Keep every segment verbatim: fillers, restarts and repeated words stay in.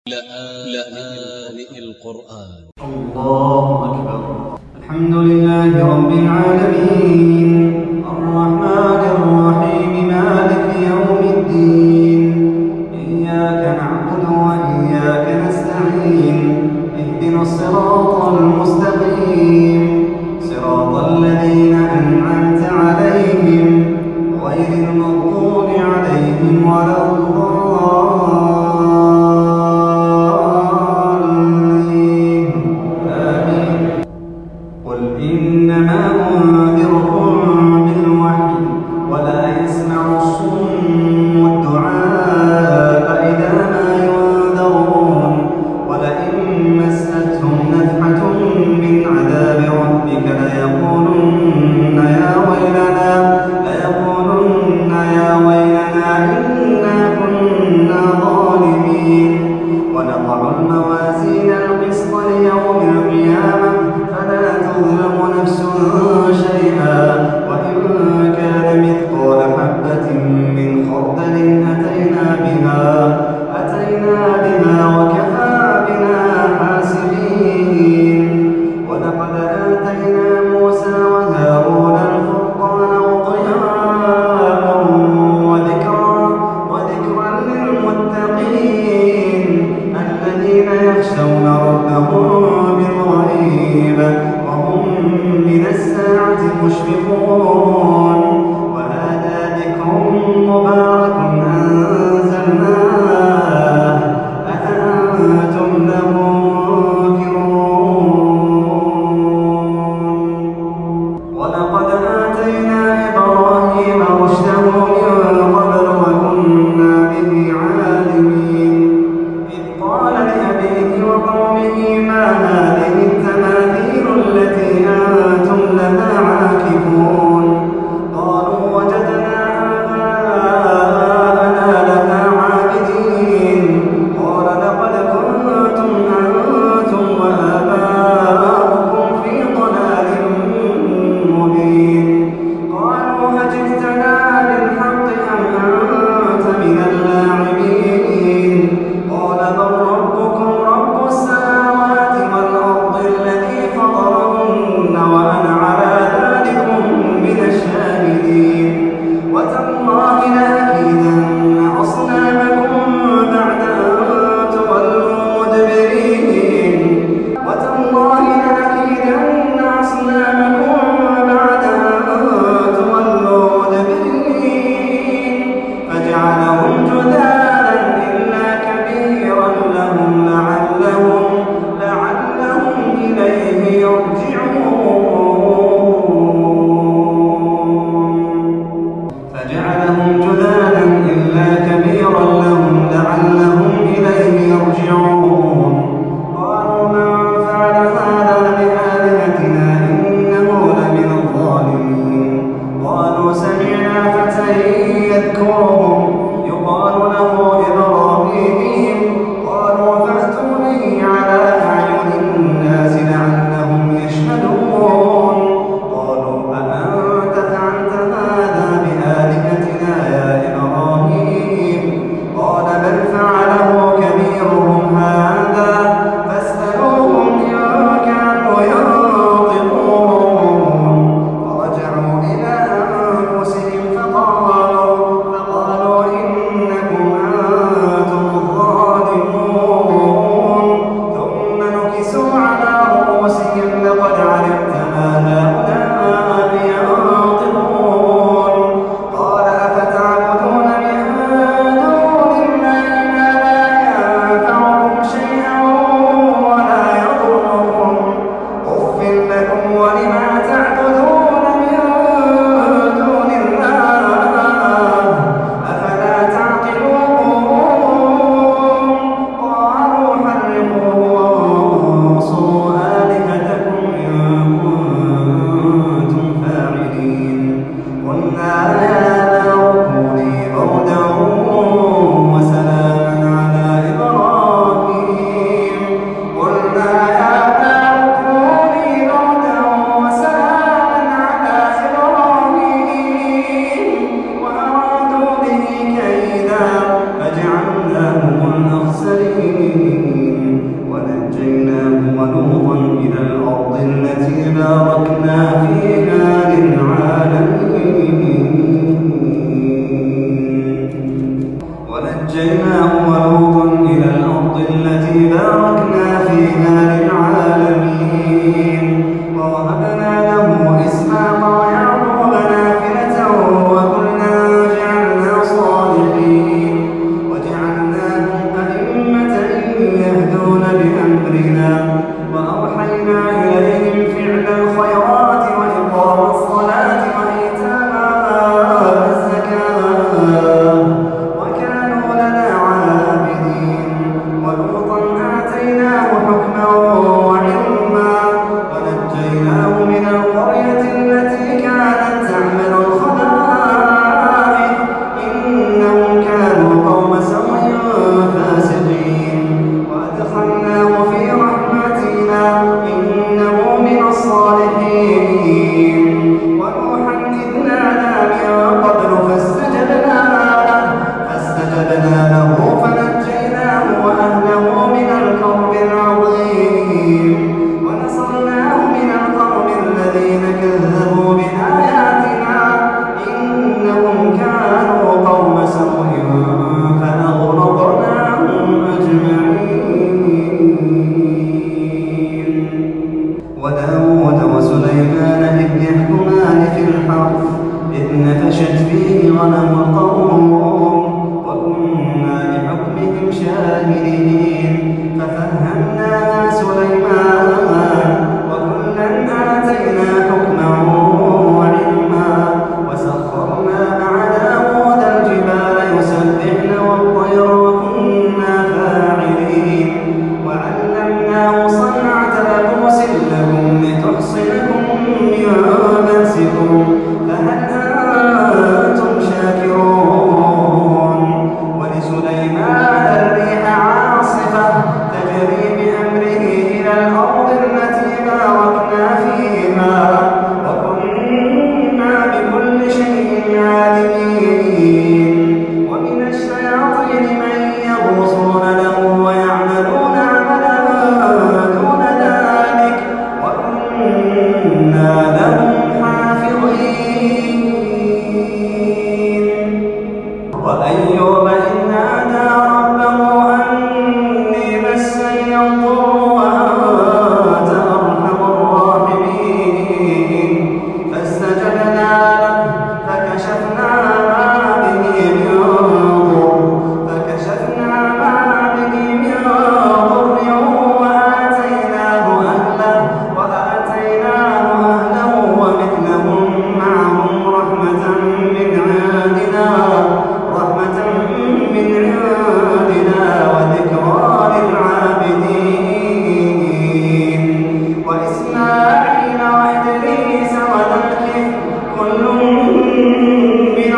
لآن القرآن. الله أكبر. الحمد لله رب العالمين الرحمن الرحيم مالك يوم الدين إياك نعبد وإياك نستعين اهدنا الصراط المستقيم صراط الذين أنعمت عليهم غير المغضوب عليهم ولا الضالين آمين. قل إنما أنذركم بالوحي ولا يسمع الصم الدعاء إذا ما ينذرون ولئن مستهم نفحة من عذاب ربك ليقولن يا ويلنا ليقولن يا ويلنا إنا كنا ظالمين ونضع الموازين القسط ليوم القيامة فلا تظلم نفس شيئا وإن كان مثقال حبة من خردل أتينا بها أتينا بها وكفى بنا حاسبين. ولقد آتينا موسى وهارون الفرقان وضياء وذكرا وذكرا للمتقين الذين يخشون ربهم بالغيب وهم من الساعة مشفقون. وهذا ذكر مبارك أنزلناه أفأنتم له منكرون. ولقد آتينا إبراهيم رشده من قبل وكنا به عالمين إذ قال لأبيه وقومه ما هذه التماثيل التي أنتم لها عاكفون. قالوا وجدنا آباءنا يهدون بأمرنا وأوحينا إليهم فعل الخيرات وإقام الصلاة وإيتاء الزكاة وكانوا لنا عابدين. ولوطا آتيناه حكما وعلما ونجيناه من القرية التي كانت تعمل الخبائث إنهم كانوا قوم سوء فاسقين وأدخلناه في رحمتنا إنه من الصالحين. ونوحا إذ نادى من قبل فاستجبنا له فاستجبنا له فنجيناه وأهله من الكرب العظيم ونصرناه من القوم الذين كذبوا بآياتنا إنهم كانوا قوم سوء فأغرقناهم أجمعين. وداود وسليمان إذ يحكمان في الحرث إذ نفشت فيه غنم القوم وكنا لحكمهم شاهدين ففهمناها سليمان وكلا آتينا حكما وعلما وسخرنا مع داود الجبال يسبحن والطير وكنا فاعلين وعلمناه صنعة لبوس لكم لتحصنكم من بأسكم فهل أنتم شاكرون. ولسليمان الريح عاصفة تجري بأمره إلى الأرض التي باركنا فيها وكنا بكل شيء عالمين. ومن الشياطين من يغوصون له ويعملون عملا دون ذلك وكنا لهم حافظين. وأيوب إذ نادى ربه أني مسني الضر وأنت أرحم الراحمين فاستجبنا له فكشفنا ما به من ضر فكشفنا ما به من ضر وآتيناه أهله وآتيناه أهله ومثلهم معهم رحمة من عندنا رحمة من عندنا وذكرى للعابدين. وإسماعيل وإدريس وذا الكفل كل من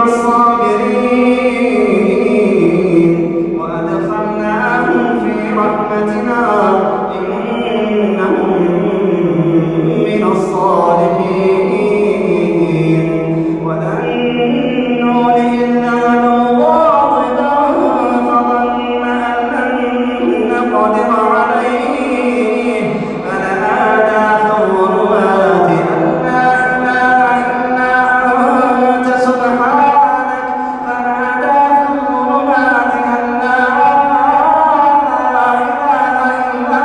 الصابرين وأدخلناهم في رحمتنا إنهم من الصالحين. وذا النون إذ ذهب مغاضبا فظن أن لن نقدر عليه فنادى في الظلمات أن لا إله إلا أنت سبحانك فنادى في الظلمات أن لا إله إلا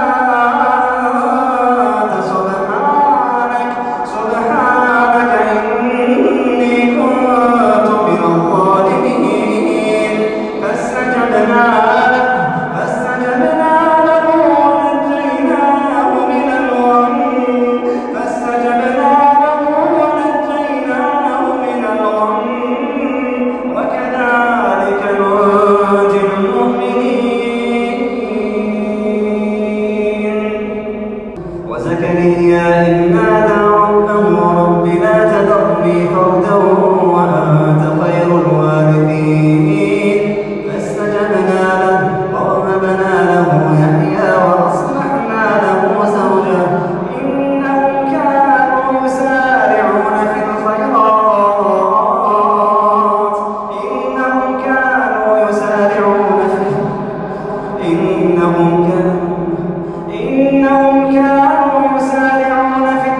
أنت سبحانك سبحانك إني كنت من الظالمين. فاستجبنا له فاستجبنا له ونجيناه من الغم فاستجبنا له ونجيناه من الغم وكذلك ننجي المؤمنين. وزكريا إذ نادى ربه رب لا تذرني فردا وأنت خير الوارثين فاستجبنا له ووهبنا له يحيى وأصلحنا له زوجه إنهم كانوا يسارعون في الخيرات إنهم كانوا يسارعون في إنهم كانوا إنهم كانوا يسارعون في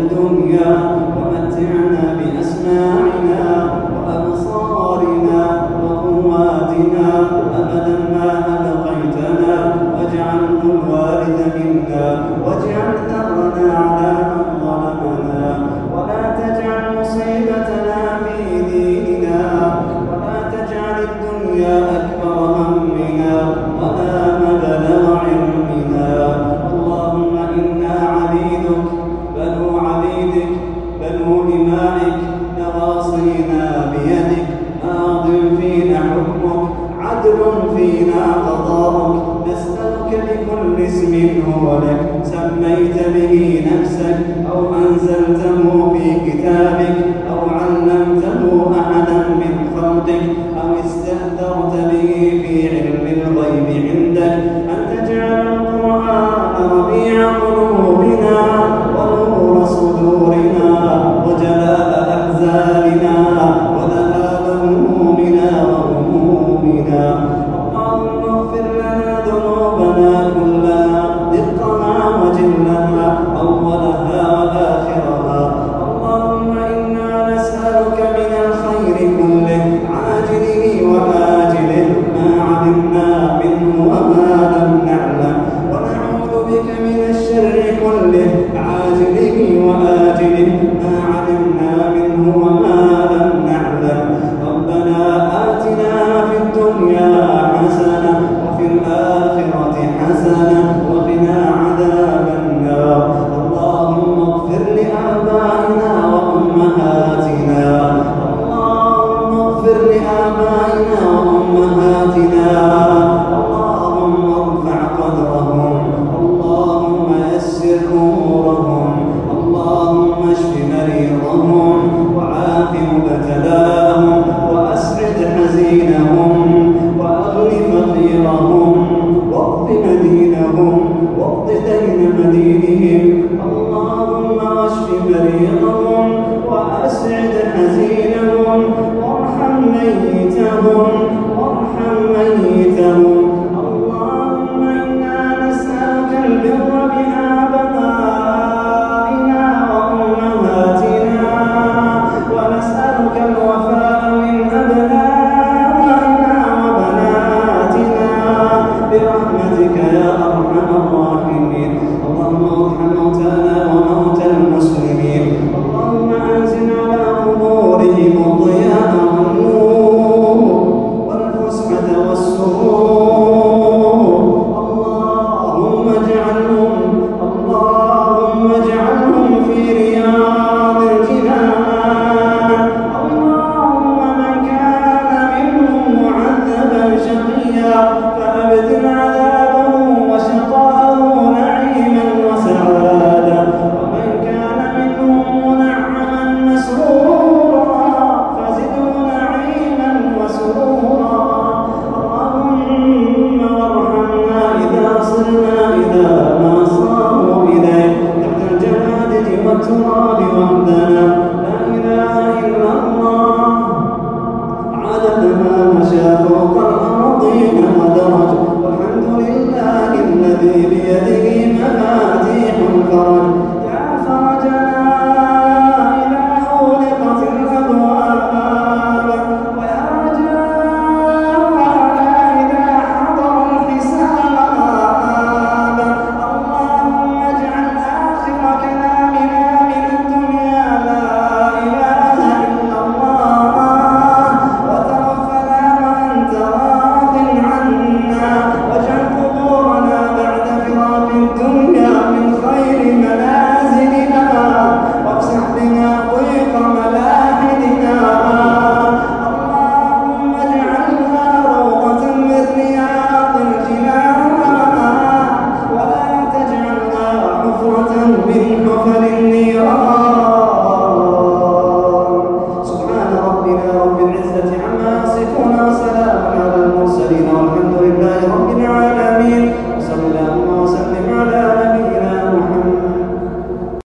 الدنيا ومتعنا بأسماعنا وأبصارنا وقواتنا أبدا ما أبقيتنا واجعله الوارث منا واجعل ثأرنا على من ظلمنا ولا تجعل مصيبتنا في ديننا ولا تجعل الدنيا أكبر همنا ولا مبلغ علمنا. اللهم إنا عبيدك بنو عبيدك بنو إمائك نواصينا بيدك ماض فينا حكمك عدل فينا قضاءك نسألك بكل اسم هو لك سميت به نفسك أو أنزلته في كتابك أو علمته أحدا من خلقك أو استأثرت به في علم الغيب عندك أن تجعل القرآن ربيع قلوبنا ونور صدورنا وجلاء أحزاننا وذهاب همومنا وغمومنا. اللهم اغفر لنا ذنوبنا كلها دقها وجلها أولها وآخرها. اللهم إنا نسألك من الخير كله عاجله وآجله ما علمنا منه وما لم نعلم ونعوذ بك من الشر كله عاجله وآجله ما علمنا منه وما لم نعلم. ربنا آتنا في الدنيا حسنة وفي الآخرة حسنة وقنا عذاب النار. اللهم اغفر لآبائنا وأمهاتنا اللهم اغفر لآبائنا وأمهاتنا اللهم ارفع قدرهم اللهم يسر أمورهم اللهم اشف مريضهم وعاف مبتلاهم وأسعد حزينهم وأغن فقيرهم واقض مدينهم واقض دين مدينهم. اللهم اشف مريضهم وأسعد حزينهم وارحم ميتهم وارحم ميتهم. اللهم إنا نسألك البر بآبائنا وأمهاتنا ونسألك الوفاء من أبنائنا وبناتنا برحمتك يا أرحم الراحمين. اللهم ارحم موتانا وموتى المسلمين. اللهم أنزل على قبورهم الضياء والنور والفسحة والسرور. اللهم اجعلهم اللهم اجعلهم في رياض الجنان. اللهم من كان منهم معذبا شقيا فأبدل عذابه وشقاءه نعيما وسعادا ومن كان منهم منعما مسرورا فزده نعيما وسرورا. اللهم وارحمنا إذا صرنا إلى ما صاروا إليه تحت الجنادل والتراب وحدنا